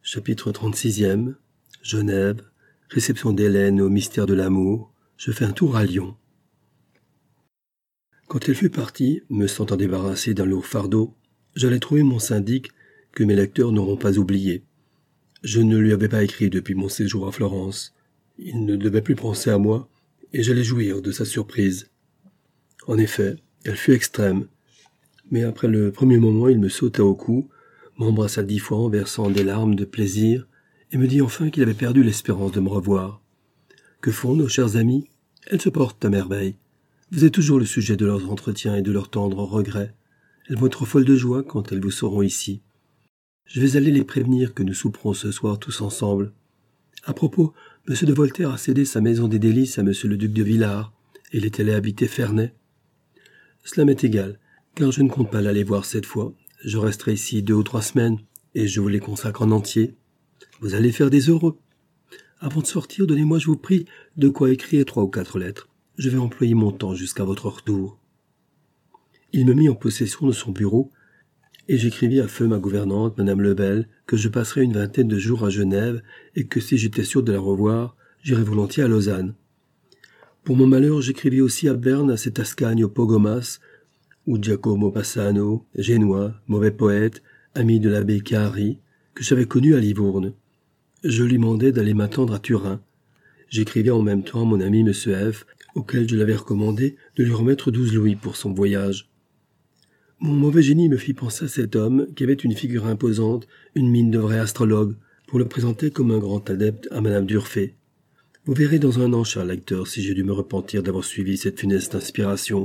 Chapitre 36e. Genève. Réception d'Hélène au mystère de l'amour. Je fais un tour à Lyon. Quand elle fut partie, me sentant débarrassé d'un lourd fardeau, j'allais trouver mon syndic que mes lecteurs n'auront pas oublié. Je ne lui avais pas écrit depuis mon séjour à Florence. Il ne devait plus penser à moi, et j'allais jouir de sa surprise. En effet, elle fut extrême. Mais après le premier moment, il me sauta au cou, m'embrassa 10 fois en versant des larmes de plaisir, et me dit enfin qu'il avait perdu l'espérance de me revoir. Que font nos chers amis? Elles se portent à merveille. Vous êtes toujours le sujet de leurs entretiens et de leurs tendres regrets. Elles vont être folles de joie quand elles vous seront ici. Je vais aller les prévenir que nous souperons ce soir tous ensemble. À propos, M. de Voltaire a cédé sa maison des délices à M. le duc de Villars, et il est allé habiter Ferney. Cela m'est égal, car je ne compte pas l'aller voir cette fois. Je resterai ici 2 ou 3 semaines, et je vous les consacre en entier. Vous allez faire des heureux. Avant de sortir, donnez-moi, je vous prie, de quoi écrire 3 ou 4 lettres. Je vais employer mon temps jusqu'à votre retour. Il me mit en possession de son bureau, et j'écrivis à feu ma gouvernante, Madame Lebel, que je passerais une 20aine de jours à Genève, et que si j'étais sûr de la revoir, j'irais volontiers à Lausanne. Pour mon malheur, j'écrivis aussi à Berne, à cet Ascagne au Pogomas, où Giacomo Passano, génois, mauvais poète, ami de l'abbé Cari, que j'avais connu à Livourne. Je lui mandai d'aller m'attendre à Turin. J'écrivis en même temps à mon ami M. F., auquel je l'avais recommandé de lui remettre 12 louis pour son voyage. Mon mauvais génie me fit penser à cet homme qui avait une figure imposante, une mine de vrai astrologue, pour le présenter comme un grand adepte à Madame d'Urfé. Vous verrez dans un an, cher lecteur, si j'ai dû me repentir d'avoir suivi cette funeste inspiration.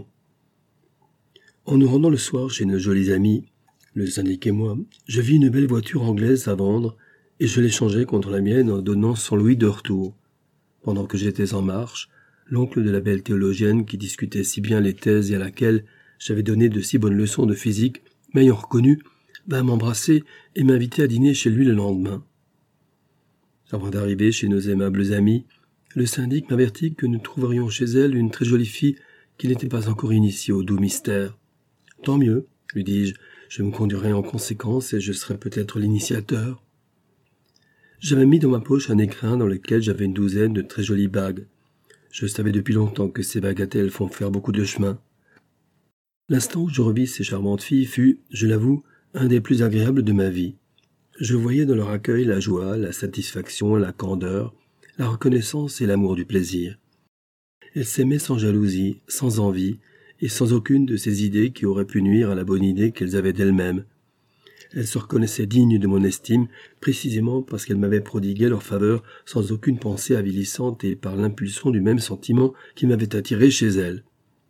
En nous rendant le soir chez nos jolis amis, le syndic et moi, je vis une belle voiture anglaise à vendre, et je l'échangeai contre la mienne en donnant 100 louis de retour. Pendant que j'étais en marche, l'oncle de la belle théologienne qui discutait si bien les thèses et à laquelle j'avais donné de si bonnes leçons de physique, m'ayant reconnu, vint m'embrasser et m'inviter à dîner chez lui le lendemain. Avant d'arriver chez nos aimables amis, le syndic m'avertit que nous trouverions chez elle une très jolie fille qui n'était pas encore initiée au doux mystère. « Tant mieux, lui dis-je, je me conduirai en conséquence et je serai peut-être l'initiateur. » J'avais mis dans ma poche un écrin dans lequel j'avais une 12aine de très jolies bagues. Je savais depuis longtemps que ces bagatelles font faire beaucoup de chemin. L'instant où je revis ces charmantes filles fut, je l'avoue, un des plus agréables de ma vie. Je voyais dans leur accueil la joie, la satisfaction, la candeur, la reconnaissance et l'amour du plaisir. Elles s'aimaient sans jalousie, sans envie, et sans aucune de ces idées qui auraient pu nuire à la bonne idée qu'elles avaient d'elles-mêmes. Elles se reconnaissaient dignes de mon estime, précisément parce qu'elles m'avaient prodigué leur faveur sans aucune pensée avilissante et par l'impulsion du même sentiment qui m'avait attiré chez elles.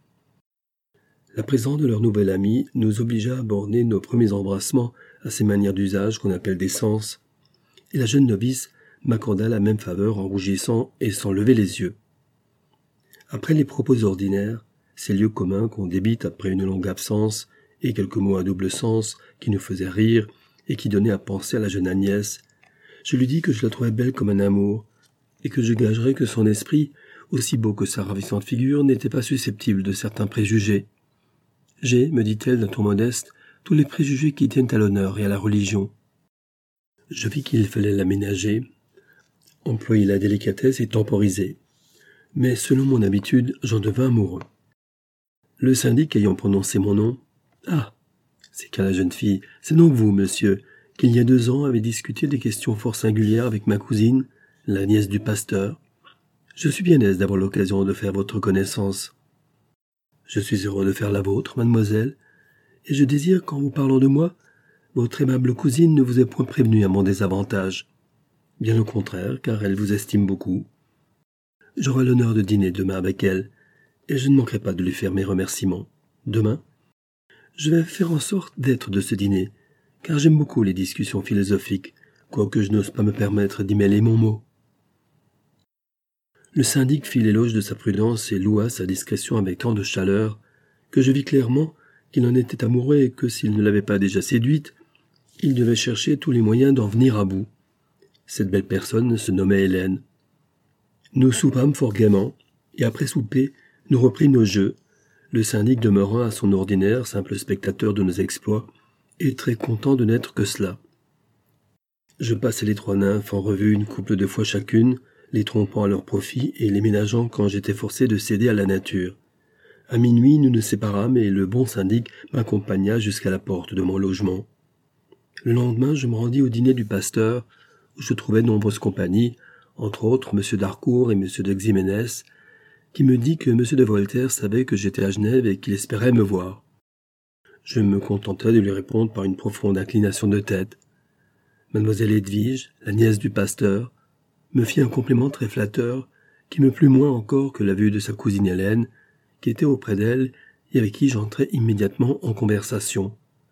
La présence de leur nouvelle amie nous obligea à borner nos premiers embrassements à ces manières d'usage qu'on appelle des sens, et la jeune novice m'accorda la même faveur en rougissant et sans lever les yeux. Après les propos ordinaires, ces lieux communs qu'on débite après une longue absence, et quelques mots à double sens qui nous faisaient rire et qui donnaient à penser à la jeune Agnès, je lui dis que je la trouvais belle comme un amour, et que je gagerais que son esprit, aussi beau que sa ravissante figure, n'était pas susceptible de certains préjugés. J'ai, me dit-elle d'un ton modeste, tous les préjugés qui tiennent à l'honneur et à la religion. Je vis qu'il fallait l'aménager, employer la délicatesse et temporiser. Mais selon mon habitude, j'en devins amoureux. Le syndic ayant prononcé mon nom, « Ah !» s'écria la jeune fille, « c'est donc vous, monsieur, qu'il y a 2 ans avez discuté des questions fort singulières avec ma cousine, la nièce du pasteur. Je suis bien aise d'avoir l'occasion de faire votre connaissance. Je suis heureux de faire la vôtre, mademoiselle, et je désire qu'en vous parlant de moi, votre aimable cousine ne vous ait point prévenue à mon désavantage. Bien au contraire, car elle vous estime beaucoup. J'aurai l'honneur de dîner demain avec elle, et je ne manquerai pas de lui faire mes remerciements. Demain, je vais faire en sorte d'être de ce dîner, car j'aime beaucoup les discussions philosophiques, quoique je n'ose pas me permettre d'y mêler mon mot. » Le syndic fit l'éloge de sa prudence et loua sa discrétion avec tant de chaleur que je vis clairement qu'il en était amoureux et que s'il ne l'avait pas déjà séduite, il devait chercher tous les moyens d'en venir à bout. Cette belle personne se nommait Hélène. Nous soupâmes fort gaiement, et après souper, nous reprîmes nos jeux, le syndic demeurant à son ordinaire simple spectateur de nos exploits, et très content de n'être que cela. Je passais les 3 nymphes en revue une couple de fois chacune, les trompant à leur profit et les ménageant quand j'étais forcé de céder à la nature. À minuit, nous nous séparâmes et le bon syndic m'accompagna jusqu'à la porte de mon logement. Le lendemain, je me rendis au dîner du pasteur, où je trouvais de nombreuses compagnies, entre autres M. d'Harcourt et M. de Ximénez, qui me dit que M. de Voltaire savait que j'étais à Genève et qu'il espérait me voir. Je me contentai de lui répondre par une profonde inclination de tête. Mademoiselle Edwige, la nièce du pasteur, me fit un compliment très flatteur, qui me plut moins encore que la vue de sa cousine Hélène, qui était auprès d'elle et avec qui j'entrai immédiatement en conversation.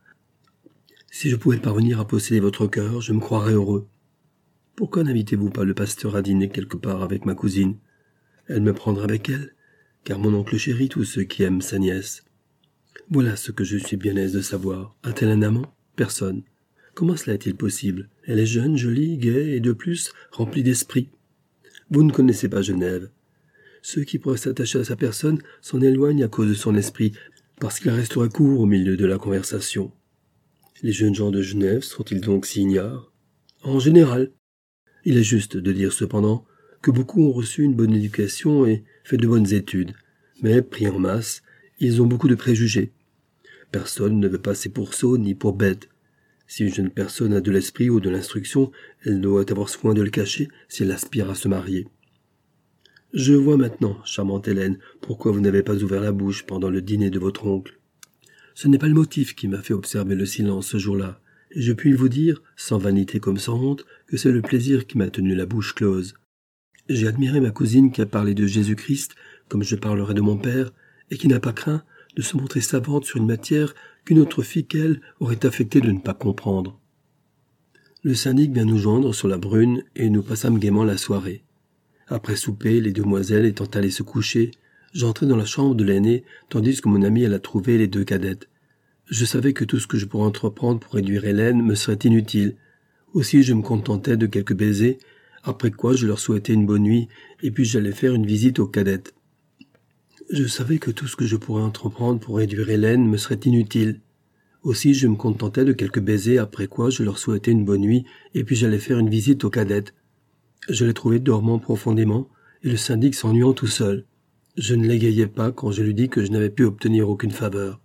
« Si je pouvais parvenir à posséder votre cœur, je me croirais heureux. Pourquoi n'invitez-vous pas le pasteur à dîner quelque part avec ma cousine? Elle me prendra avec elle, car mon oncle chérit tous ceux qui aiment sa nièce. Voilà ce que je suis bien aise de savoir. A-t-elle un amant? Personne. Comment cela est-il possible? Elle est jeune, jolie, gaie et de plus remplie d'esprit. Vous ne connaissez pas Genève. Ceux qui pourraient s'attacher à sa personne s'en éloignent à cause de son esprit, parce qu'il restera court au milieu de la conversation. Les jeunes gens de Genève sont-ils donc si ignares? En général. Il est juste de dire cependant que beaucoup ont reçu une bonne éducation et fait de bonnes études, mais pris en masse, ils ont beaucoup de préjugés. Personne ne veut passer pour sot ni pour bête. Si une jeune personne a de l'esprit ou de l'instruction, elle doit avoir soin de le cacher si elle aspire à se marier. Je vois maintenant, charmante Hélène, pourquoi vous n'avez pas ouvert la bouche pendant le dîner de votre oncle. Ce n'est pas le motif qui m'a fait observer le silence ce jour-là, et je puis vous dire, sans vanité comme sans honte, que c'est le plaisir qui m'a tenu la bouche close. J'ai admiré ma cousine qui a parlé de Jésus-Christ, comme je parlerai de mon père, et qui n'a pas craint de se montrer savante sur une matière qu'une autre fille qu'elle aurait affecté de ne pas comprendre. Le syndic vint nous joindre sur la brune, et nous passâmes gaiement la soirée. Après souper, les demoiselles étant allées se coucher, j'entrai dans la chambre de l'aînée, tandis que mon ami alla trouver les 2 cadettes. Je savais que tout ce que je pourrais entreprendre pour réduire Hélène me serait inutile. Aussi je me contentais de quelques baisers, après quoi je leur souhaitais une bonne nuit, et puis j'allais faire une visite aux cadettes. Je savais que tout ce que je pourrais entreprendre pour réduire Hélène me serait inutile. Aussi je me contentais de quelques baisers, après quoi je leur souhaitais une bonne nuit, et puis j'allais faire une visite aux cadettes. Je les trouvais dormant profondément, et le syndic s'ennuyant tout seul. Je ne l'égayais pas quand je lui dis que je n'avais pu obtenir aucune faveur.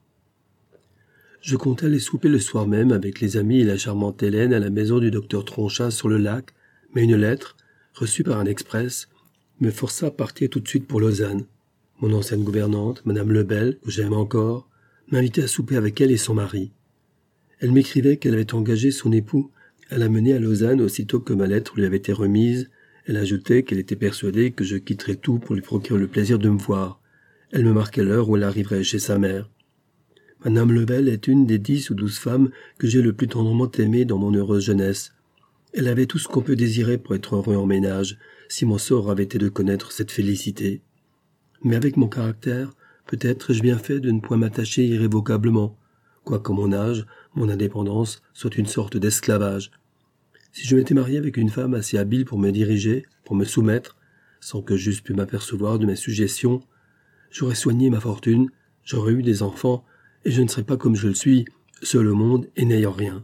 Je comptais aller souper le soir même avec les amis et la charmante Hélène à la maison du docteur Tronchat sur le lac, mais une lettre, reçue par un express, me força à partir tout de suite pour Lausanne. Mon ancienne gouvernante, Madame Lebel, que j'aime encore, m'invitait à souper avec elle et son mari. Elle m'écrivait qu'elle avait engagé son époux à la mener à Lausanne aussitôt que ma lettre lui avait été remise. Elle ajoutait qu'elle était persuadée que je quitterais tout pour lui procurer le plaisir de me voir. Elle me marquait l'heure où elle arriverait chez sa mère. Madame Lebel est une des 10 ou 12 femmes que j'ai le plus tendrement aimées dans mon heureuse jeunesse. Elle avait tout ce qu'on peut désirer pour être heureux en ménage, si mon sort avait été de connaître cette félicité. Mais avec mon caractère, peut-être ai-je bien fait de ne point m'attacher irrévocablement, quoique mon âge, mon indépendance, soit une sorte d'esclavage. Si je m'étais marié avec une femme assez habile pour me diriger, pour me soumettre, sans que j'eusse pu m'apercevoir de mes suggestions, j'aurais soigné ma fortune, j'aurais eu des enfants, et je ne serais pas comme je le suis, seul au monde et n'ayant rien.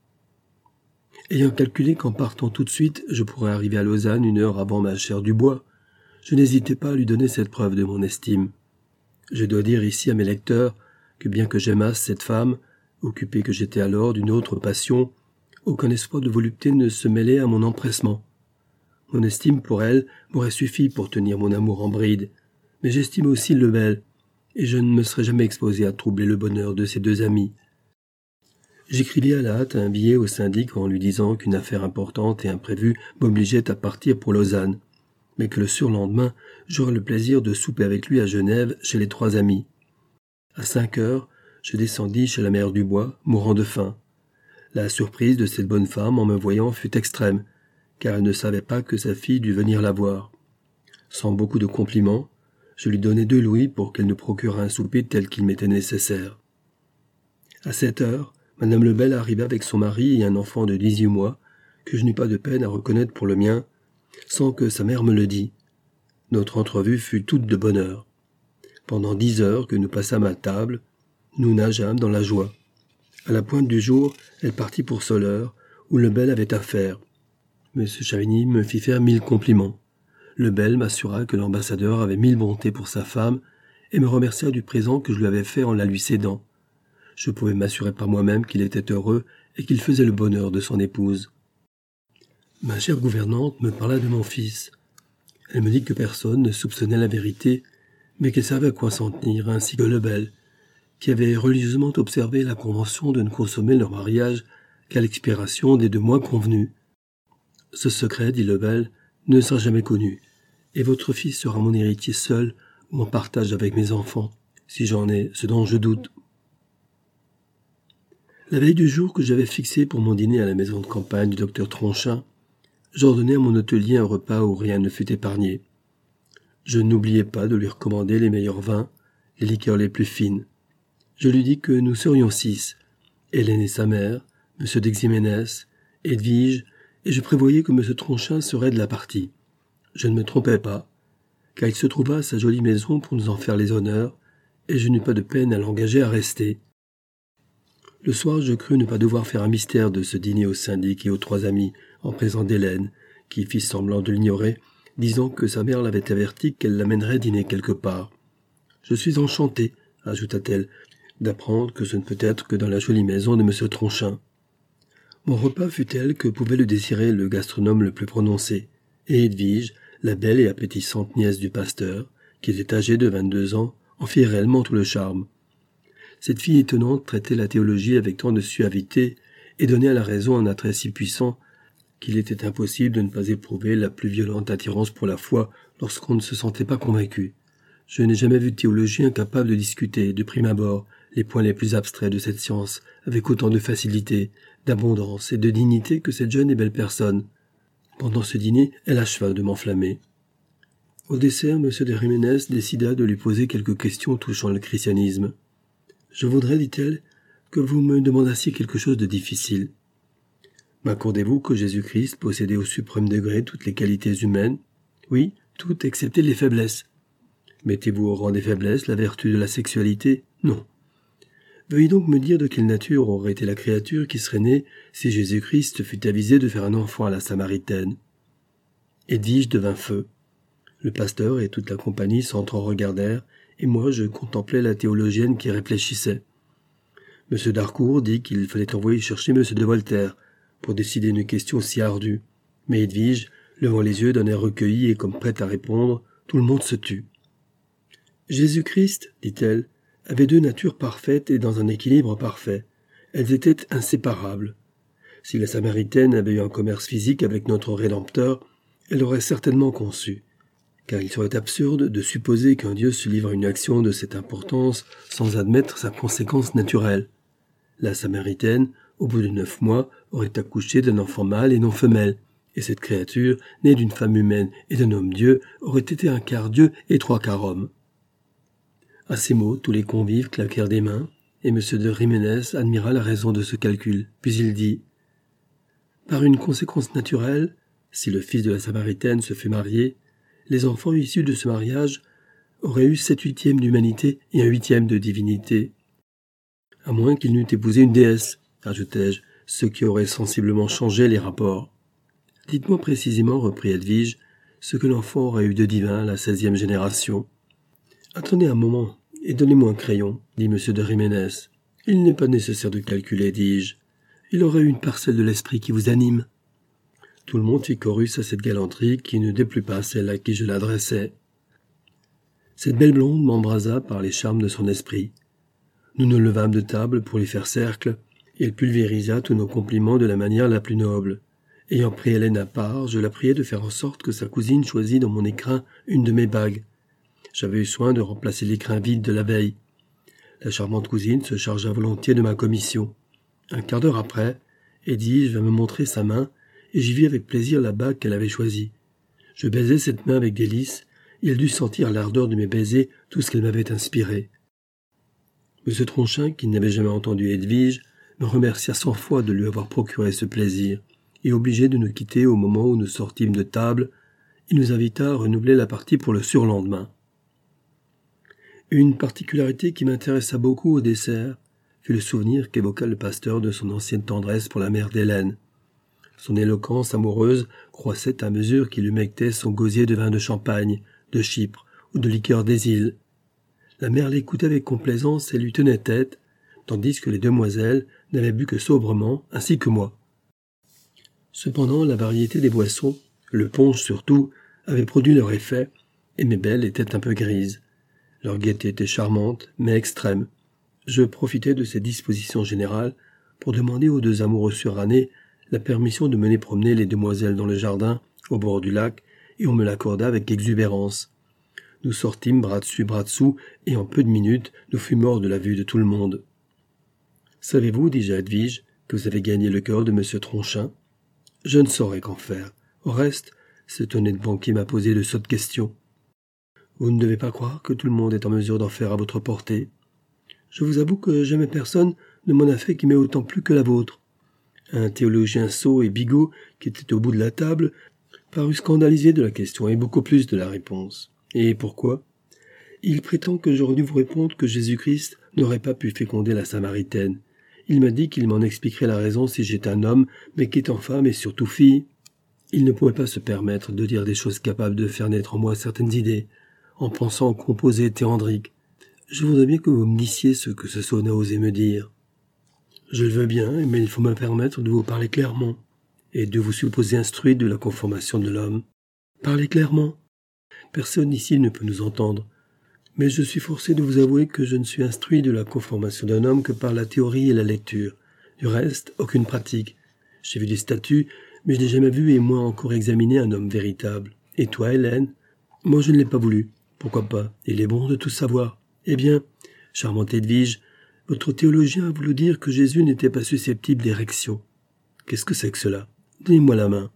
Ayant calculé qu'en partant tout de suite, je pourrais arriver à Lausanne 1 heure avant ma chère Dubois, je n'hésitai pas à lui donner cette preuve de mon estime. Je dois dire ici à mes lecteurs que bien que j'aimasse cette femme, occupé que j'étais alors d'une autre passion, aucun espoir de volupté ne se mêlait à mon empressement. Mon estime pour elle m'aurait suffi pour tenir mon amour en bride, mais j'estime aussi Lebel, et je ne me serais jamais exposé à troubler le bonheur de ses 2 amis. J'écrivis à la hâte un billet au syndic en lui disant qu'une affaire importante et imprévue m'obligeait à partir pour Lausanne, mais que le surlendemain, j'aurais le plaisir de souper avec lui à Genève chez les 3 amis. À 5 heures, je descendis chez la mère Dubois, mourant de faim. La surprise de cette bonne femme en me voyant fut extrême, car elle ne savait pas que sa fille dût venir la voir. Sans beaucoup de compliments, je lui donnai 2 louis pour qu'elle nous procurât un souper tel qu'il m'était nécessaire. À 7 heures, Madame Lebel arriva avec son mari et un enfant de 18 mois, que je n'eus pas de peine à reconnaître pour le mien, sans que sa mère me le dît. Notre entrevue fut toute de bonheur. Pendant 10 heures que nous passâmes à table, nous nageâmes dans la joie. À la pointe du jour, elle partit pour Soleure, où Lebel avait affaire. M. Chavigny me fit faire 1000 compliments. Lebel m'assura que l'ambassadeur avait 1000 bontés pour sa femme et me remercia du présent que je lui avais fait en la lui cédant. Je pouvais m'assurer par moi-même qu'il était heureux et qu'il faisait le bonheur de son épouse. Ma chère gouvernante me parla de mon fils. Elle me dit que personne ne soupçonnait la vérité, mais qu'elle savait à quoi s'en tenir, ainsi que Lebel, qui avait religieusement observé la convention de ne consommer leur mariage qu'à l'expiration des 2 mois convenus. Ce secret, dit Lebel, ne sera jamais connu, et votre fils sera mon héritier seul ou en partage avec mes enfants, si j'en ai, ce dont je doute. La veille du jour que j'avais fixé pour mon dîner à la maison de campagne du docteur Tronchin, j'ordonnai à mon hôtelier un repas où rien ne fut épargné. Je n'oubliai pas de lui recommander les meilleurs vins, les liqueurs les plus fines. Je lui dis que nous serions 6, Hélène et sa mère, M. d'Eximénès, Edwige, et je prévoyais que M. Tronchin serait de la partie. Je ne me trompais pas, car il se trouva à sa jolie maison pour nous en faire les honneurs, et je n'eus pas de peine à l'engager à rester. Le soir, je crus ne pas devoir faire un mystère de ce dîner au syndic et aux 3 amis, en présence d'Hélène, qui fit semblant de l'ignorer, disant que sa mère l'avait averti qu'elle l'amènerait dîner quelque part. « Je suis enchantée, ajouta-t-elle, d'apprendre que ce ne peut être que dans la jolie maison de M. Tronchin. » Mon repas fut tel que pouvait le désirer le gastronome le plus prononcé, et Edwige, la belle et appétissante nièce du pasteur, qui était âgée de 22 ans, en fit réellement tout le charme. Cette fille étonnante traitait la théologie avec tant de suavité et donnait à la raison un attrait si puissant qu'il était impossible de ne pas éprouver la plus violente attirance pour la foi lorsqu'on ne se sentait pas convaincu. Je n'ai jamais vu de théologien capable de discuter, de prime abord, les points les plus abstraits de cette science, avec autant de facilité, d'abondance et de dignité que cette jeune et belle personne. Pendant ce dîner, elle acheva de m'enflammer. Au dessert, M. de Jiménez décida de lui poser quelques questions touchant le christianisme. « Je voudrais, dit-elle, que vous me demandassiez quelque chose de difficile. M'accordez-vous que Jésus-Christ possédait au suprême degré toutes les qualités humaines? Oui, toutes excepté les faiblesses. Mettez-vous au rang des faiblesses la vertu de la sexualité? Non. Veuillez donc me dire de quelle nature aurait été la créature qui serait née si Jésus-Christ fût avisé de faire un enfant à la Samaritaine. » Edwige devint feu. Le pasteur et toute la compagnie s'entre-regardèrent, et moi je contemplais la théologienne qui réfléchissait. M. d'Harcourt dit qu'il fallait envoyer chercher M. de Voltaire pour décider une question si ardue. Mais Edwige, levant les yeux d'un air recueilli et comme prête à répondre, tout le monde se tut. « Jésus-Christ, dit-elle, avait 2 natures parfaites et dans un équilibre parfait. Elles étaient inséparables. Si la Samaritaine avait eu un commerce physique avec notre Rédempteur, elle l'aurait certainement conçu. Car il serait absurde de supposer qu'un Dieu se livre à une action de cette importance sans admettre sa conséquence naturelle. La Samaritaine, au bout de 9 mois, aurait accouché d'un enfant mâle et non femelle, et cette créature, née d'une femme humaine et d'un homme Dieu, aurait été un quart Dieu et 3 quarts homme. » À ces mots, tous les convives claquèrent des mains, et M. de Jiménez admira la raison de ce calcul, puis il dit « Par une conséquence naturelle, si le fils de la Samaritaine se fût marié, les enfants issus de ce mariage auraient eu 7/8 d'humanité et 1/8 de divinité. À moins qu'il n'eût épousé une déesse, ajoutai-je, ce qui aurait sensiblement changé les rapports. Dites-moi précisément, reprit Edwige, ce que l'enfant aurait eu de divin à la 16e génération. Attendez un moment, et donnez-moi un crayon, dit M. de Jiménez. Il n'est pas nécessaire de calculer, dis-je. Il aurait eu une parcelle de l'esprit qui vous anime. Tout le monde fit chorus à cette galanterie qui ne déplut pas celle à qui je l'adressais. Cette belle blonde m'embrasa par les charmes de son esprit. Nous nous levâmes de table pour lui faire cercle, et elle pulvérisa tous nos compliments de la manière la plus noble. Ayant pris Hélène à part, je la priai de faire en sorte que sa cousine choisît dans mon écrin une de mes bagues. J'avais eu soin de remplacer l'écrin vide de la veille. La charmante cousine se chargea volontiers de ma commission. Un quart d'heure après, Edwige vint me montrer sa main, et j'y vis avec plaisir la bague qu'elle avait choisie. Je baisai cette main avec délice, et elle dut sentir l'ardeur de mes baisers tout ce qu'elle m'avait inspiré. M. Tronchin, qui n'avait jamais entendu Edwige, me remercia 100 fois de lui avoir procuré ce plaisir, et obligé de nous quitter au moment où nous sortîmes de table, il nous invita à renouveler la partie pour le surlendemain. Une particularité qui m'intéressa beaucoup au dessert fut le souvenir qu'évoqua le pasteur de son ancienne tendresse pour la mère d'Hélène. Son éloquence amoureuse croissait à mesure qu'il humectait son gosier de vin de Champagne, de Chypre ou de liqueur des îles. La mère l'écoutait avec complaisance et lui tenait tête, tandis que les demoiselles n'avaient bu que sobrement, ainsi que moi. Cependant, la variété des boissons, le punch surtout, avait produit leur effet, et mes belles étaient un peu grises. Leur gaieté était charmante, mais extrême. Je profitais de ces dispositions générales pour demander aux deux amoureux surannés la permission de mener promener les demoiselles dans le jardin, au bord du lac, et on me l'accorda avec exubérance. Nous sortîmes bras dessus bras dessous, et en peu de minutes, nous fûmes hors de la vue de tout le monde. « Savez-vous, dis-je à Edwige, que vous avez gagné le cœur de M. Tronchin ?»« Je ne saurais qu'en faire. Au reste, cet honnête banquier m'a posé de sottes questions. Vous ne devez pas croire que tout le monde est en mesure d'en faire à votre portée. Je vous avoue que jamais personne ne m'en a fait qui m'ait autant plu que la vôtre. » Un théologien sot et bigot, qui était au bout de la table, parut scandalisé de la question et beaucoup plus de la réponse. Et pourquoi ? Il prétend que j'aurais dû vous répondre que Jésus-Christ n'aurait pas pu féconder la Samaritaine. Il m'a dit qu'il m'en expliquerait la raison si j'étais un homme, mais qu'étant femme et surtout fille, il ne pouvait pas se permettre de dire des choses capables de faire naître en moi certaines idées, en pensant au composé théandrique. Je voudrais bien que vous me disiez ce que ce sot n'a osé me dire. Je le veux bien, mais il faut me permettre de vous parler clairement, et de vous supposer instruit de la conformation de l'homme. Parlez clairement. Personne ici ne peut nous entendre. Mais je suis forcé de vous avouer que je ne suis instruit de la conformation d'un homme que par la théorie et la lecture. Du reste, aucune pratique. J'ai vu des statues, mais je n'ai jamais vu et moins encore examiné un homme véritable. Et toi, Hélène ? Moi, je ne l'ai pas voulu. Pourquoi pas ? Il est bon de tout savoir. Eh bien, charmante Edwige, votre théologien a voulu dire que Jésus n'était pas susceptible d'érection. Qu'est-ce que c'est que cela ? Donnez-moi la main.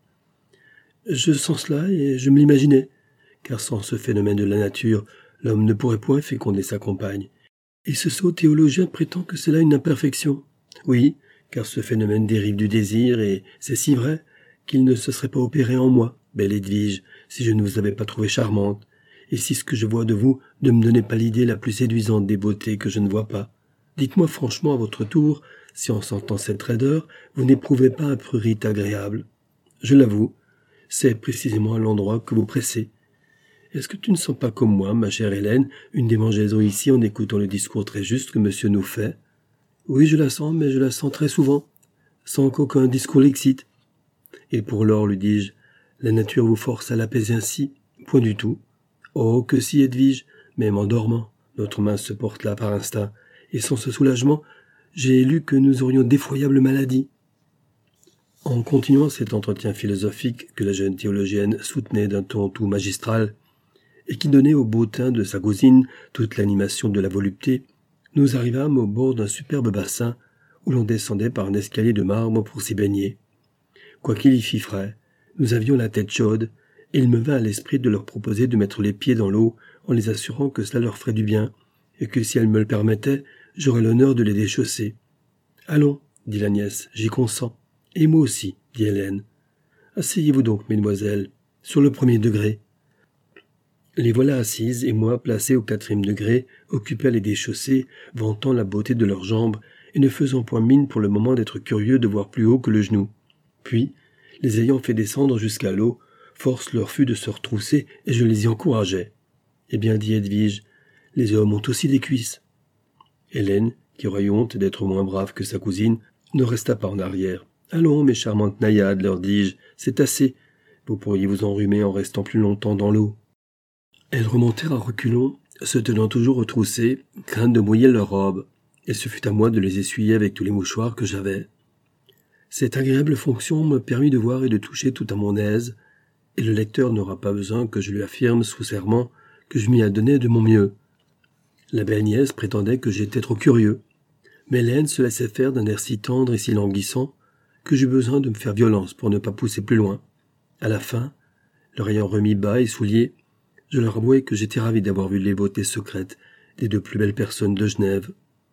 Je sens cela et je me l'imaginais, car sans ce phénomène de la nature, l'homme ne pourrait point féconder sa compagne. Et ce sot théologien prétend que c'est là une imperfection. Oui, car ce phénomène dérive du désir, et c'est si vrai qu'il ne se serait pas opéré en moi, belle Edwige, si je ne vous avais pas trouvée charmante, et si ce que je vois de vous ne me donnait pas l'idée la plus séduisante des beautés que je ne vois pas. Dites-moi franchement à votre tour, si en sentant cette raideur, vous n'éprouvez pas un prurite agréable. Je l'avoue, c'est précisément à l'endroit que vous pressez. Est-ce que tu ne sens pas comme moi, ma chère Hélène, une démangeaison ici en écoutant le discours très juste que monsieur nous fait ? Oui, je la sens, mais je la sens très souvent, sans qu'aucun discours l'excite. Et pour lors, lui dis-je, la nature vous force à l'apaiser ainsi ? Point du tout. Oh, que si, Edwige, même en dormant, notre main se porte là par instinct, et sans ce soulagement, j'ai lu que nous aurions d'effroyables maladies. En continuant cet entretien philosophique que la jeune théologienne soutenait d'un ton tout magistral, et qui donnait au beau teint de sa cousine toute l'animation de la volupté, nous arrivâmes au bord d'un superbe bassin où l'on descendait par un escalier de marbre pour s'y baigner. Quoiqu'il y fît frais, nous avions la tête chaude, et il me vint à l'esprit de leur proposer de mettre les pieds dans l'eau en les assurant que cela leur ferait du bien, et que si elles me le permettaient, j'aurais l'honneur de les déchausser. « Allons, dit la nièce, j'y consens. Et moi aussi, dit Hélène. Asseyez-vous donc, mesdemoiselles, sur le 1er degré. » Les voilà assises, et moi, placé au 4e degré, occupé à les déchausser, vantant la beauté de leurs jambes, et ne faisant point mine pour le moment d'être curieux de voir plus haut que le genou. Puis, les ayant fait descendre jusqu'à l'eau, force leur fut de se retrousser, et je les y encourageai. « Eh bien, dit Edwige, les hommes ont aussi des cuisses. » Hélène, qui aurait eu honte d'être moins brave que sa cousine, ne resta pas en arrière. « Allons, mes charmantes naïades, leur dis-je, c'est assez. Vous pourriez vous enrhumer en restant plus longtemps dans l'eau. » Elles remontèrent à reculons, se tenant toujours retroussées, crainte de mouiller leurs robes, et ce fut à moi de les essuyer avec tous les mouchoirs que j'avais. Cette agréable fonction me permit de voir et de toucher tout à mon aise, et le lecteur n'aura pas besoin que je lui affirme sous serment que je m'y adonnais de mon mieux. La belle nièce prétendait que j'étais trop curieux, mais Hélène se laissait faire d'un air si tendre et si languissant que j'eus besoin de me faire violence pour ne pas pousser plus loin. À la fin, leur ayant remis bas et souliers, je leur avouai que j'étais ravi d'avoir vu les beautés secrètes des 2 plus belles personnes de Genève.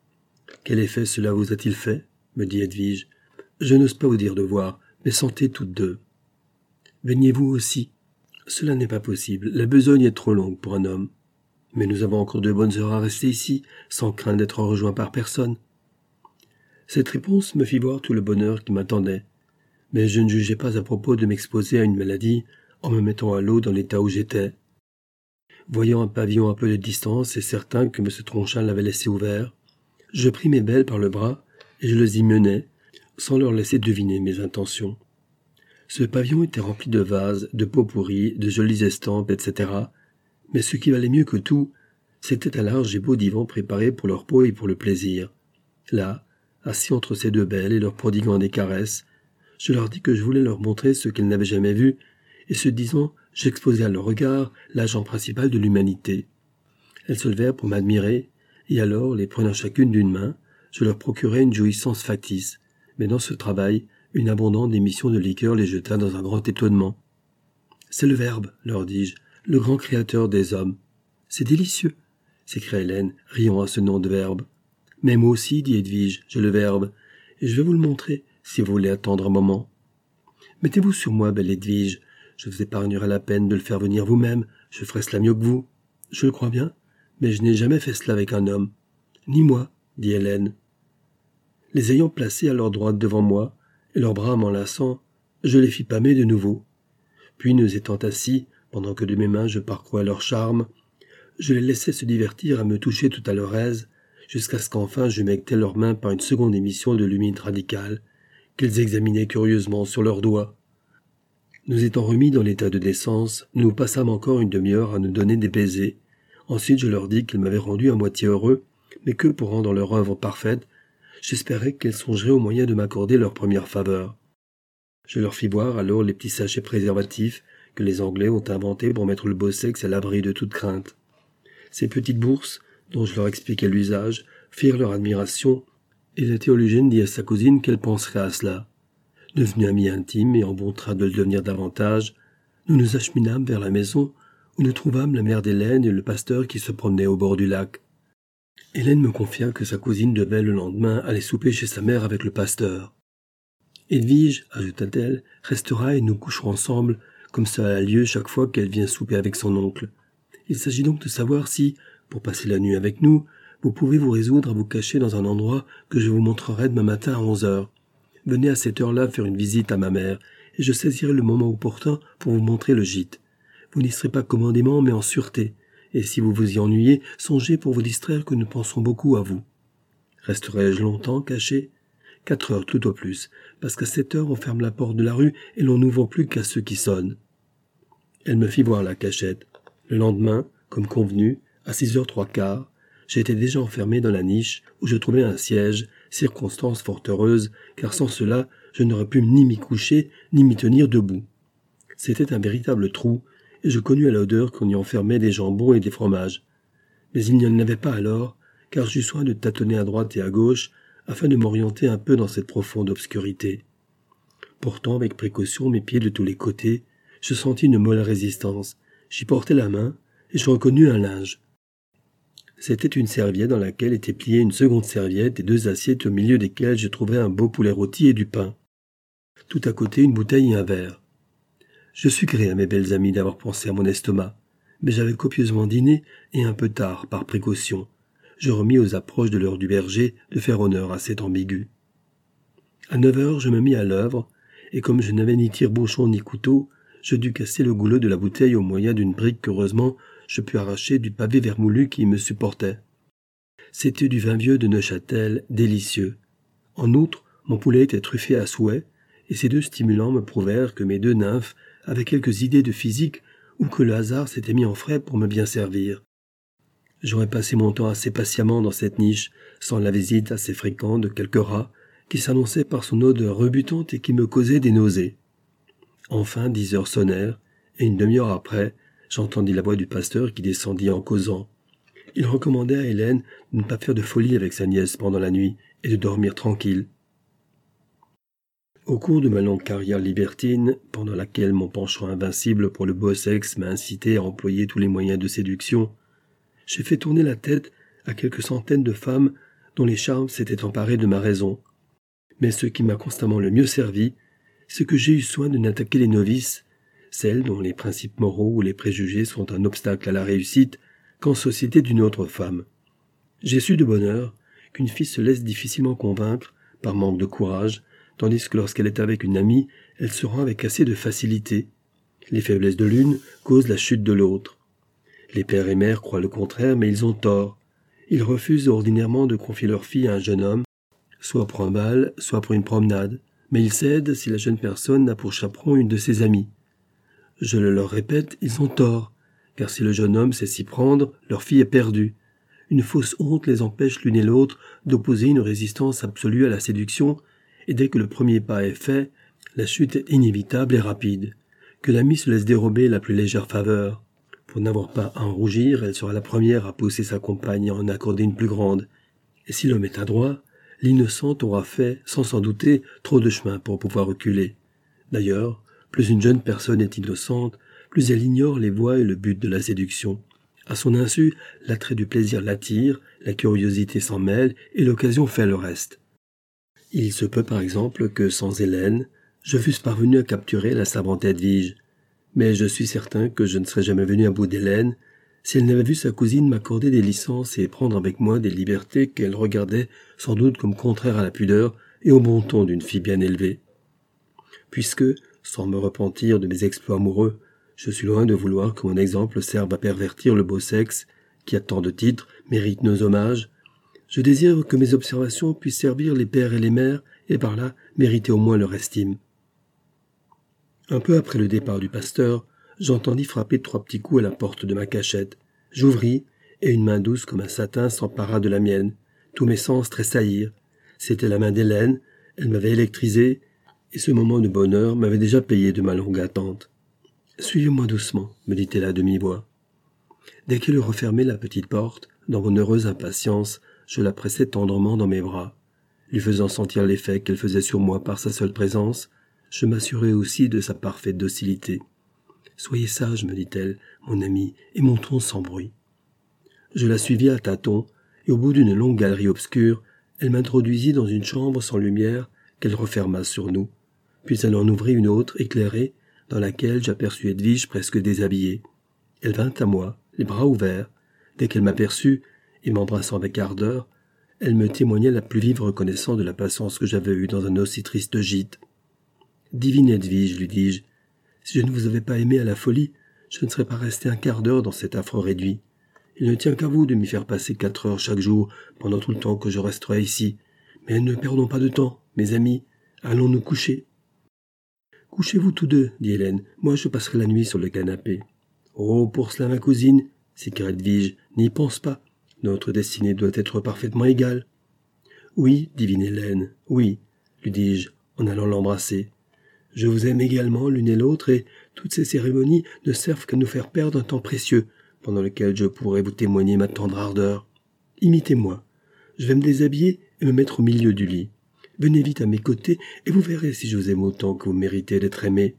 « Quel effet cela vous a-t-il fait ?» me dit Edwige. « Je n'ose pas vous dire de voir, mais sentez toutes 2. Baignez-vous aussi. Cela n'est pas possible, la besogne est trop longue pour un homme. Mais nous avons encore de bonnes heures à rester ici, sans crainte d'être rejoints par personne. » Cette réponse me fit voir tout le bonheur qui m'attendait. mais je ne jugeais pas à propos de m'exposer à une maladie en me mettant à l'eau dans l'état où j'étais. Voyant un pavillon à peu de distance et certain que M. Tronchin l'avait laissé ouvert, je pris mes belles par le bras et je les y menai, sans leur laisser deviner mes intentions. Ce pavillon était rempli de vases, de pots pourris, de jolies estampes, etc. Mais ce qui valait mieux que tout, c'était un large et beau divan préparé pour leur peau et pour le plaisir. Là, assis entre ces deux belles et leur prodiguant des caresses, je leur dis que je voulais leur montrer ce qu'elles n'avaient jamais vu, et ce disant, j'exposais à leur regard l'agent principal de l'humanité. Elles se levèrent pour m'admirer, et alors, les prenant chacune d'une main, je leur procurai une jouissance factice, mais dans ce travail, une abondante émission de liqueur les jeta dans un grand étonnement. « C'est le Verbe, leur dis-je, le grand créateur des hommes. C'est délicieux, s'écria Hélène, riant à ce nom de Verbe. Mais moi aussi, dit Edwige, j'ai le Verbe, et je vais vous le montrer, si vous voulez attendre un moment. Mettez-vous sur moi, belle Edwige, je vous épargnerai la peine de le faire venir vous-même, je ferai cela mieux que vous. Je le crois bien, mais je n'ai jamais fait cela avec un homme. Ni moi, dit Hélène. Les ayant placés à leur droite devant moi, et leurs bras m'enlaçant, je les fis pâmer de nouveau. Puis, nous étant assis, pendant que de mes mains je parcourais leur charme, je les laissais se divertir à me toucher tout à leur aise, jusqu'à ce qu'enfin je m'ectais leurs mains par une seconde émission de lumine radicale, qu'ils examinaient curieusement sur leurs doigts. Nous étant remis dans l'état de décence, nous passâmes encore une demi-heure à nous donner des baisers. Ensuite je leur dis qu'ils m'avaient rendu à moitié heureux, mais que, pour rendre leur œuvre parfaite, j'espérais qu'elles songeraient au moyen de m'accorder leur première faveur. Je leur fis voir alors les petits sachets préservatifs que les Anglais ont inventés pour mettre le beau sexe à l'abri de toute crainte. Ces petites bourses, dont je leur expliquai l'usage, firent leur admiration, et la théologienne dit à sa cousine qu'elle penserait à cela. Devenus amis intimes et en bon train de le devenir davantage, nous nous acheminâmes vers la maison, où nous trouvâmes la mère d'Hélène et le pasteur qui se promenaient au bord du lac. Hélène me confia que sa cousine devait le lendemain aller souper chez sa mère avec le pasteur. Edwige, ajouta-t-elle, restera et nous coucherons ensemble, comme ça a lieu chaque fois qu'elle vient souper avec son oncle. Il s'agit donc de savoir si, pour passer la nuit avec nous, vous pouvez vous résoudre à vous cacher dans un endroit que je vous montrerai demain matin à 11h. Venez à cette heure-là faire une visite à ma mère, et je saisirai le moment opportun pour vous montrer le gîte. Vous n'y serez pas commodément, mais en sûreté, et si vous vous y ennuyez, songez pour vous distraire que nous pensons beaucoup à vous. Resterai-je longtemps caché ? 4 heures tout au plus, parce qu'à 7 heures on ferme la porte de la rue et l'on n'ouvre plus qu'à ceux qui sonnent. Elle me fit voir la cachette. Le lendemain, comme convenu, à 6h15, j'étais déjà enfermé dans la niche où je trouvais un siège, circonstance fort heureuse, car sans cela, je n'aurais pu ni m'y coucher, ni m'y tenir debout. C'était un véritable trou, et je connus à l'odeur qu'on y enfermait des jambons et des fromages. Mais il n'y en avait pas alors, car j'eus soin de tâtonner à droite et à gauche, afin de m'orienter un peu dans cette profonde obscurité. Portant avec précaution mes pieds de tous les côtés, je sentis une molle résistance. J'y portai la main, et je reconnus un linge. C'était une serviette dans laquelle était pliée une seconde serviette et 2 assiettes au milieu desquelles je trouvais un beau poulet rôti et du pain. Tout à côté, une bouteille et un verre. Je suis gré à mes belles amies d'avoir pensé à mon estomac, mais j'avais copieusement dîné et un peu tard, par précaution. Je remis aux approches de l'heure du berger de faire honneur à cet ambigu. À 9h, je me mis à l'œuvre, et comme je n'avais ni tire-bouchon ni couteau, je dus casser le goulot de la bouteille au moyen d'une brique qu'heureusement je pus arracher du pavé vermoulu qui me supportait. C'était du vin vieux de Neuchâtel, délicieux. En outre, mon poulet était truffé à souhait, et ces 2 stimulants me prouvèrent que mes 2 nymphes avaient quelques idées de physique ou que le hasard s'était mis en frais pour me bien servir. J'aurais passé mon temps assez patiemment dans cette niche, sans la visite assez fréquente de quelques rats, qui s'annonçaient par son odeur rebutante et qui me causaient des nausées. Enfin 10 heures sonnèrent, et une demi-heure après, j'entendis la voix du pasteur qui descendit en causant. Il recommandait à Hélène de ne pas faire de folie avec sa nièce pendant la nuit et de dormir tranquille. Au cours de ma longue carrière libertine, pendant laquelle mon penchant invincible pour le beau sexe m'a incité à employer tous les moyens de séduction, j'ai fait tourner la tête à quelques centaines de femmes dont les charmes s'étaient emparés de ma raison. Mais ce qui m'a constamment le mieux servi, c'est que j'ai eu soin de n'attaquer les novices, celles dont les principes moraux ou les préjugés sont un obstacle à la réussite, qu'en société d'une autre femme. J'ai su de bonne heure qu'une fille se laisse difficilement convaincre, par manque de courage, tandis que lorsqu'elle est avec une amie, elle se rend avec assez de facilité. Les faiblesses de l'une causent la chute de l'autre. Les pères et mères croient le contraire, mais ils ont tort. Ils refusent ordinairement de confier leur fille à un jeune homme, soit pour un bal, soit pour une promenade, mais ils cèdent si la jeune personne a pour chaperon une de ses amies. Je le leur répète, ils ont tort, car si le jeune homme sait s'y prendre, leur fille est perdue. Une fausse honte les empêche l'une et l'autre d'opposer une résistance absolue à la séduction, et dès que le premier pas est fait, la chute est inévitable et rapide. Que l'amie se laisse dérober la plus légère faveur. Pour n'avoir pas à en rougir, elle sera la première à pousser sa compagne à en accorder une plus grande. Et si l'homme est adroit, l'innocente aura fait, sans s'en douter, trop de chemin pour pouvoir reculer. D'ailleurs, plus une jeune personne est innocente, plus elle ignore les voies et le but de la séduction. À son insu, l'attrait du plaisir l'attire, la curiosité s'en mêle et l'occasion fait le reste. Il se peut par exemple que, sans Hélène, je fusse parvenu à capturer la savante Edwige, mais je suis certain que je ne serais jamais venu à bout d'Hélène si elle n'avait vu sa cousine m'accorder des licences et prendre avec moi des libertés qu'elle regardait sans doute comme contraires à la pudeur et au bon ton d'une fille bien élevée. Puisque, sans me repentir de mes exploits amoureux, je suis loin de vouloir que mon exemple serve à pervertir le beau sexe, qui a tant de titres, mérite nos hommages, je désire que mes observations puissent servir les pères et les mères, et par là mériter au moins leur estime. Un peu après le départ du pasteur, j'entendis frapper 3 petits coups à la porte de ma cachette. J'ouvris, et une main douce comme un satin s'empara de la mienne. Tous mes sens tressaillirent. C'était la main d'Hélène, elle m'avait électrisé, et ce moment de bonheur m'avait déjà payé de ma longue attente. « Suivez-moi doucement », me dit-elle à demi-voix. Dès qu'elle eut refermé la petite porte, dans mon heureuse impatience, je la pressai tendrement dans mes bras. Lui faisant sentir l'effet qu'elle faisait sur moi par sa seule présence, je m'assurai aussi de sa parfaite docilité. « Soyez sage, me dit-elle, mon ami, et montons sans bruit. » Je la suivis à tâtons, et au bout d'une longue galerie obscure, elle m'introduisit dans une chambre sans lumière qu'elle referma sur nous. Puis elle en ouvrit une autre, éclairée, dans laquelle j'aperçus Edwige presque déshabillée. Elle vint à moi, les bras ouverts. Dès qu'elle m'aperçut, et m'embrassant avec ardeur, elle me témoignait la plus vive reconnaissance de la patience que j'avais eue dans un aussi triste gîte. « Divine Edwige, lui dis-je, si je ne vous avais pas aimé à la folie, je ne serais pas resté un quart d'heure dans cet affreux réduit. Il ne tient qu'à vous de m'y faire passer 4 heures chaque jour pendant tout le temps que je resterai ici. Mais ne perdons pas de temps, mes amis, allons nous coucher. » « Couchez-vous tous deux, dit Hélène, moi je passerai la nuit sur le canapé. »« Oh, pour cela, ma cousine, s'écria Edwige, n'y pense pas. Notre destinée doit être parfaitement égale. »« Oui, divine Hélène, oui, lui dis-je, en allant l'embrasser. Je vous aime également l'une et l'autre, et toutes ces cérémonies ne servent qu'à nous faire perdre un temps précieux, pendant lequel je pourrais vous témoigner ma tendre ardeur. Imitez-moi. Je vais me déshabiller et me mettre au milieu du lit. Venez vite à mes côtés, et vous verrez si je vous aime autant que vous méritez d'être aimé.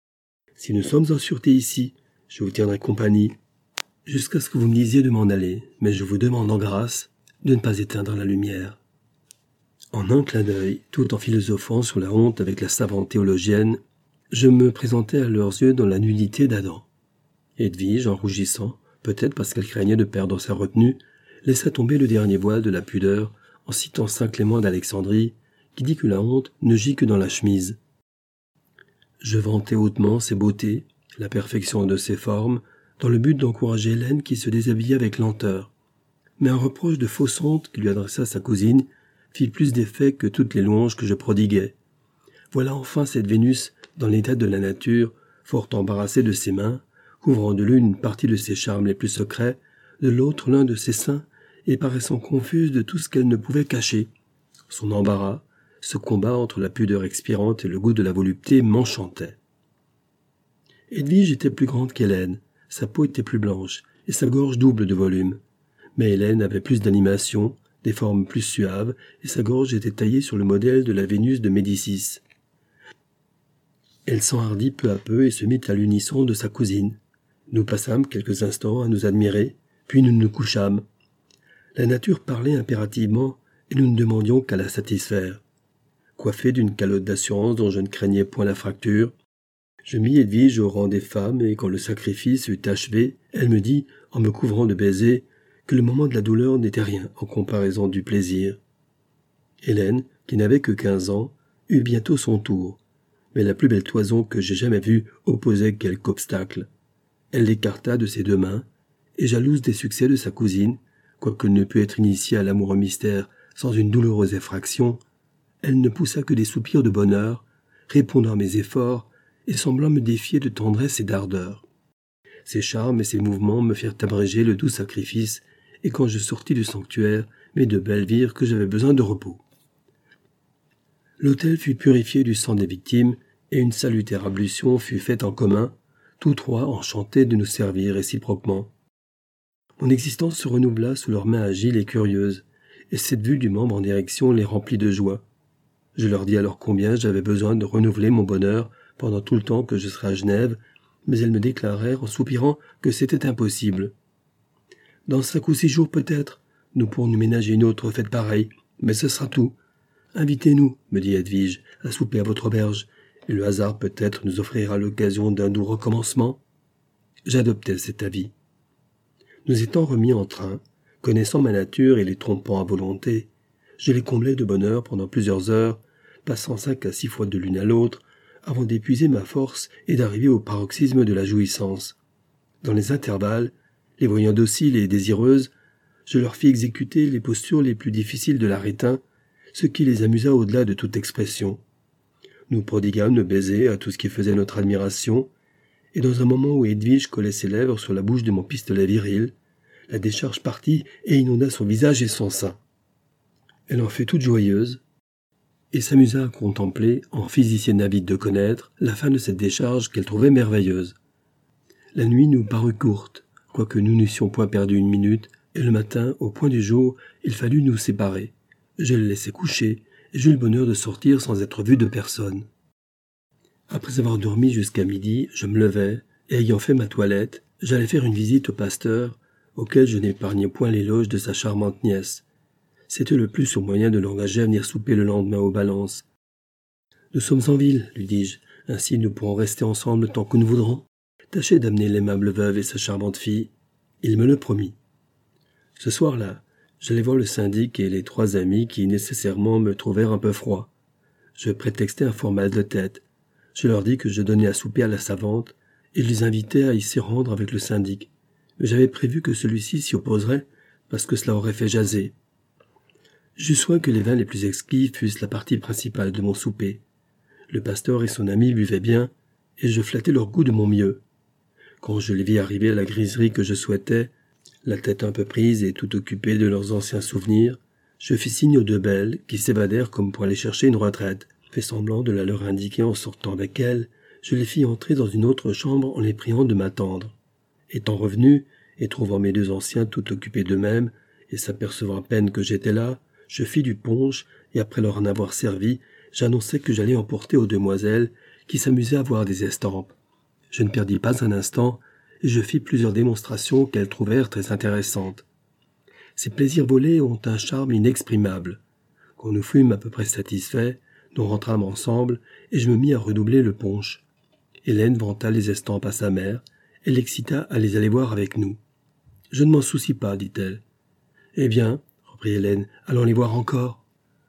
Si nous sommes en sûreté ici, je vous tiendrai compagnie, jusqu'à ce que vous me disiez de m'en aller, mais je vous demande en grâce de ne pas éteindre la lumière. » En un clin d'œil, tout en philosophant sur la honte avec la savante théologienne, je me présentai à leurs yeux dans la nudité d'Adam. Edwige, en rougissant, peut-être parce qu'elle craignait de perdre sa retenue, laissa tomber le dernier voile de la pudeur en citant saint Clément d'Alexandrie, qui dit que la honte ne gît que dans la chemise. Je vantai hautement ses beautés, la perfection de ses formes, dans le but d'encourager Hélène qui se déshabillait avec lenteur. Mais un reproche de fausse honte qui lui adressa sa cousine fit plus d'effet que toutes les louanges que je prodiguais. Voilà enfin cette Vénus dans l'état de la nature, fort embarrassée de ses mains, couvrant de l'une une partie de ses charmes les plus secrets, de l'autre l'un de ses seins, et paraissant confuse de tout ce qu'elle ne pouvait cacher. Son embarras, ce combat entre la pudeur expirante et le goût de la volupté m'enchantait. Edwige était plus grande qu'Hélène, sa peau était plus blanche, et sa gorge double de volume. Mais Hélène avait plus d'animation, des formes plus suaves, et sa gorge était taillée sur le modèle de la Vénus de Médicis. Elle s'enhardit peu à peu et se mit à l'unisson de sa cousine. Nous passâmes quelques instants à nous admirer, puis nous nous couchâmes. La nature parlait impérativement, et nous ne demandions qu'à la satisfaire. Coiffée d'une calotte d'assurance dont je ne craignais point la fracture, je mis Edwige au rang des femmes, et quand le sacrifice eut achevé, elle me dit, en me couvrant de baisers, que le moment de la douleur n'était rien en comparaison du plaisir. Hélène, qui n'avait que 15 ans, eut bientôt son tour. mais la plus belle toison que j'ai jamais vue opposait quelque obstacle. Elle l'écarta de ses 2 mains, et jalouse des succès de sa cousine, quoiqu'elle ne pût être initiée à l'amoureux mystère sans une douloureuse effraction, elle ne poussa que des soupirs de bonheur, répondant à mes efforts et semblant me défier de tendresse et d'ardeur. Ses charmes et ses mouvements me firent abréger le doux sacrifice, et quand je sortis du sanctuaire, mes 2 belles virent que j'avais besoin de repos. L'autel fut purifié du sang des victimes, et une salutaire ablution fut faite en commun, tous 3 enchantés de nous servir réciproquement. Mon existence se renouvela sous leurs mains agiles et curieuses, et cette vue du membre en direction les remplit de joie. Je leur dis alors combien j'avais besoin de renouveler mon bonheur pendant tout le temps que je serais à Genève, mais elles me déclarèrent en soupirant que c'était impossible. « Dans 5 ou 6 jours peut-être, nous pourrons nous ménager une autre fête pareille, mais ce sera tout. Invitez-nous, me dit Edwige, à souper à votre auberge, et le hasard peut-être nous offrira l'occasion d'un doux recommencement. » J'adoptai cet avis. Nous étant remis en train, connaissant ma nature et les trompant à volonté, je les comblai de bonheur pendant plusieurs heures, passant 5 à 6 fois de l'une à l'autre, avant d'épuiser ma force et d'arriver au paroxysme de la jouissance. Dans les intervalles, les voyant dociles et désireuses, je leur fis exécuter les postures les plus difficiles de l'arétin, ce qui les amusa au-delà de toute expression. Nous prodiguâmes nos baisers à tout ce qui faisait notre admiration, et dans un moment où Edwige collait ses lèvres sur la bouche de mon pistolet viril, la décharge partit et inonda son visage et son sein. Elle en fut toute joyeuse, et s'amusa à contempler, en physicienne avide de connaître, la fin de cette décharge qu'elle trouvait merveilleuse. La nuit nous parut courte, quoique nous n'eussions point perdu une minute, et le matin, au point du jour, il fallut nous séparer. Je le laissai coucher, et j'eus le bonheur de sortir sans être vu de personne. Après avoir dormi jusqu'à midi, je me levai, et ayant fait ma toilette, j'allai faire une visite au pasteur, auquel je n'épargnai point l'éloge de sa charmante nièce. C'était le plus sûr moyen de l'engager à venir souper le lendemain aux Balances. « Nous sommes en ville, lui dis-je, ainsi nous pourrons rester ensemble tant que nous voudrons. Tâchez d'amener l'aimable veuve et sa charmante fille. » Il me le promit. Ce soir-là, j'allai voir le syndic et les 3 amis qui nécessairement me trouvèrent un peu froid. Je prétextai un fort mal de tête. Je leur dis que je donnais à souper à la savante, et je les invitais à y s'y rendre avec le syndic. Mais j'avais prévu que celui-ci s'y opposerait, parce que cela aurait fait jaser. J'eus soin que les vins les plus exquis fussent la partie principale de mon souper. Le pasteur et son ami buvaient bien, et je flattai leur goût de mon mieux. Quand je les vis arriver à la griserie que je souhaitais, la tête un peu prise et tout occupée de leurs anciens souvenirs, je fis signe aux 2 belles, qui s'évadèrent comme pour aller chercher une retraite. Fait semblant de la leur indiquer en sortant avec elles, je les fis entrer dans une autre chambre en les priant de m'attendre. Étant revenu, et trouvant mes 2 anciens tout occupés d'eux-mêmes, et s'apercevant à peine que j'étais là, je fis du punch, et après leur en avoir servi, j'annonçai que j'allais emporter aux demoiselles, qui s'amusaient à voir des estampes. Je ne perdis pas un instant, et je fis plusieurs démonstrations qu'elles trouvèrent très intéressantes. Ces plaisirs volés ont un charme inexprimable. Quand nous fûmes à peu près satisfaits, nous rentrâmes ensemble, et je me mis à redoubler le punch. Hélène vanta les estampes à sa mère, et l'excita à les aller voir avec nous. « Je ne m'en soucie pas, dit-elle. »« Eh bien, reprit Hélène, allons les voir encore. »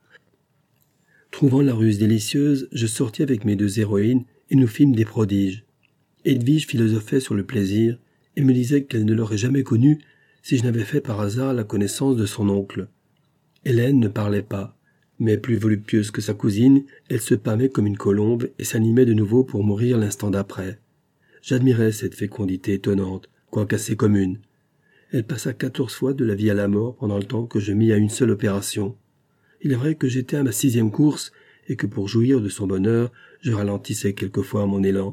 Trouvant la ruse délicieuse, je sortis avec mes 2 héroïnes, et nous fîmes des prodiges. Edwige philosophait sur le plaisir, et me disait qu'elle ne l'aurait jamais connu si je n'avais fait par hasard la connaissance de son oncle. Hélène ne parlait pas, mais plus voluptueuse que sa cousine, elle se pâmait comme une colombe et s'animait de nouveau pour mourir l'instant d'après. J'admirais cette fécondité étonnante, quoique assez commune. Elle passa 14 fois de la vie à la mort pendant le temps que je mis à une seule opération. Il est vrai que j'étais à ma 6e course et que pour jouir de son bonheur, je ralentissais quelquefois mon élan.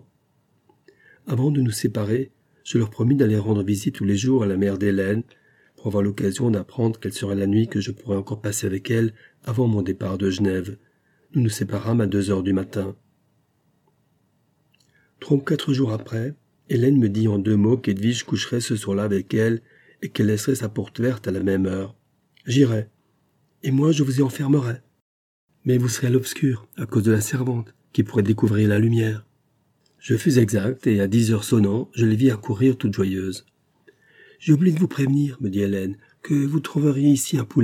Avant de nous séparer, je leur promis d'aller rendre visite tous les jours à la mère d'Hélène, pour avoir l'occasion d'apprendre quelle serait la nuit que je pourrais encore passer avec elle avant mon départ de Genève. Nous nous séparâmes à 2 heures du matin. 3 ou 4 jours après, Hélène me dit en 2 mots qu'Edwige coucherait ce soir-là avec elle et qu'elle laisserait sa porte verte à la même heure. J'irai. Et moi, je vous y enfermerai. Mais vous serez à l'obscur, à cause de la servante, qui pourrait découvrir la lumière. Je fus exact, et à 10 heures sonnant, je les vis accourir toutes joyeuses. « J'ai oublié de vous prévenir, me dit Hélène, que vous trouveriez ici un poulet. »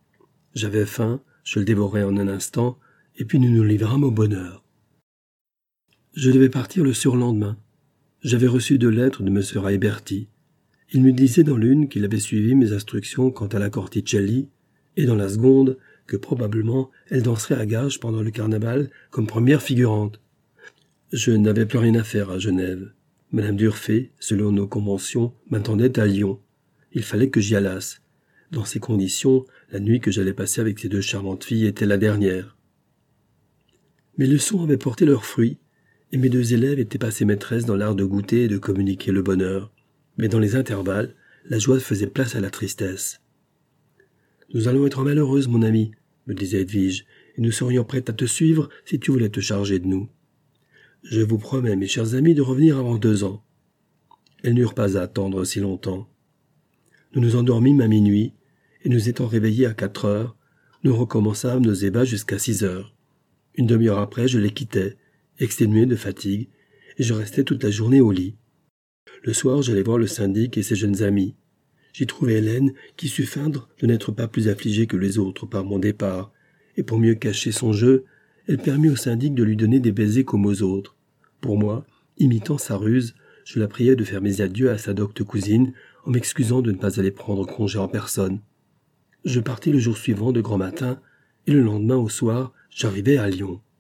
J'avais faim, je le dévorai en un instant, et puis nous nous livrâmes au bonheur. Je devais partir le surlendemain. J'avais reçu 2 lettres de M. Raiberti. Il me disait dans l'une qu'il avait suivi mes instructions quant à la Corticelli, et dans la seconde que probablement elle danserait à Gages pendant le carnaval comme première figurante. Je n'avais plus rien à faire à Genève. Madame d'Urfé, selon nos conventions, m'attendait à Lyon. Il fallait que j'y allasse. Dans ces conditions, la nuit que j'allais passer avec ces 2 charmantes filles était la dernière. Mes leçons avaient porté leurs fruits, et mes 2 élèves étaient passées maîtresses dans l'art de goûter et de communiquer le bonheur. Mais dans les intervalles, la joie faisait place à la tristesse. « Nous allons être malheureuses, mon ami, » me disait Edwige, « et nous serions prêtes à te suivre si tu voulais te charger de nous. Je vous promets, mes chers amis, de revenir avant 2 ans. » Elles n'eurent pas à attendre si longtemps. Nous nous endormîmes à minuit, et nous étant réveillés à 4 heures, nous recommençâmes nos ébats jusqu'à 6 heures. Une demi-heure après, je les quittais, exténué de fatigue, et je restais toute la journée au lit. Le soir, j'allais voir le syndic et ses jeunes amis. J'y trouvai Hélène, qui sut feindre de n'être pas plus affligée que les autres par mon départ, et pour mieux cacher son jeu, elle permit au syndic de lui donner des baisers comme aux autres. Pour moi, imitant sa ruse, je la priai de faire mes adieux à sa docte cousine, en m'excusant de ne pas aller prendre congé en personne. Je partis le jour suivant de grand matin, et le lendemain au soir, j'arrivai à Lyon.